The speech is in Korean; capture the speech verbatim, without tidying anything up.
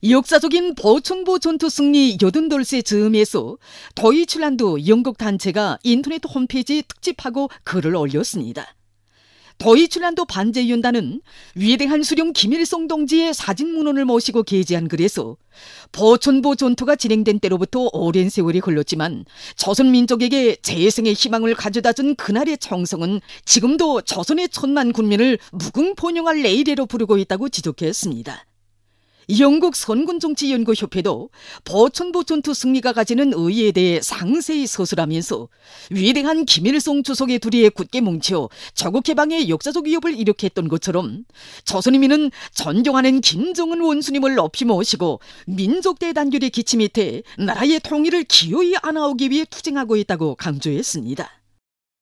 역사적인 버춘보 전투 승리 여든둘 세 즈음에서 더이칠란드 영국 단체가 인터넷 홈페이지 특집하고 글을 올렸습니다. 더이칠란드 반제연단은 위대한 수령 김일성 동지의 사진 문헌을 모시고 게재한 글에서 버춘보 전투가 진행된 때로부터 오랜 세월이 흘렀지만 조선 민족에게 재생의 희망을 가져다준 그날의 청성은 지금도 조선의 천만 군민을 무궁본영할 레이레로 부르고 있다고 지적했습니다. 영국 선군정치연구협회도 버춘보 전투 승리가 가지는 의의에 대해 상세히 서술하면서 위대한 김일성 주석의 둘이 굳게 뭉쳐 저국 해방의 역사적 위협을 일으켰던 것처럼 조선인민은 존경하는 김정은 원수님을 높이 모시고 민족 대단결의 기치 밑에 나라의 통일을 기어이 안아오기 위해 투쟁하고 있다고 강조했습니다.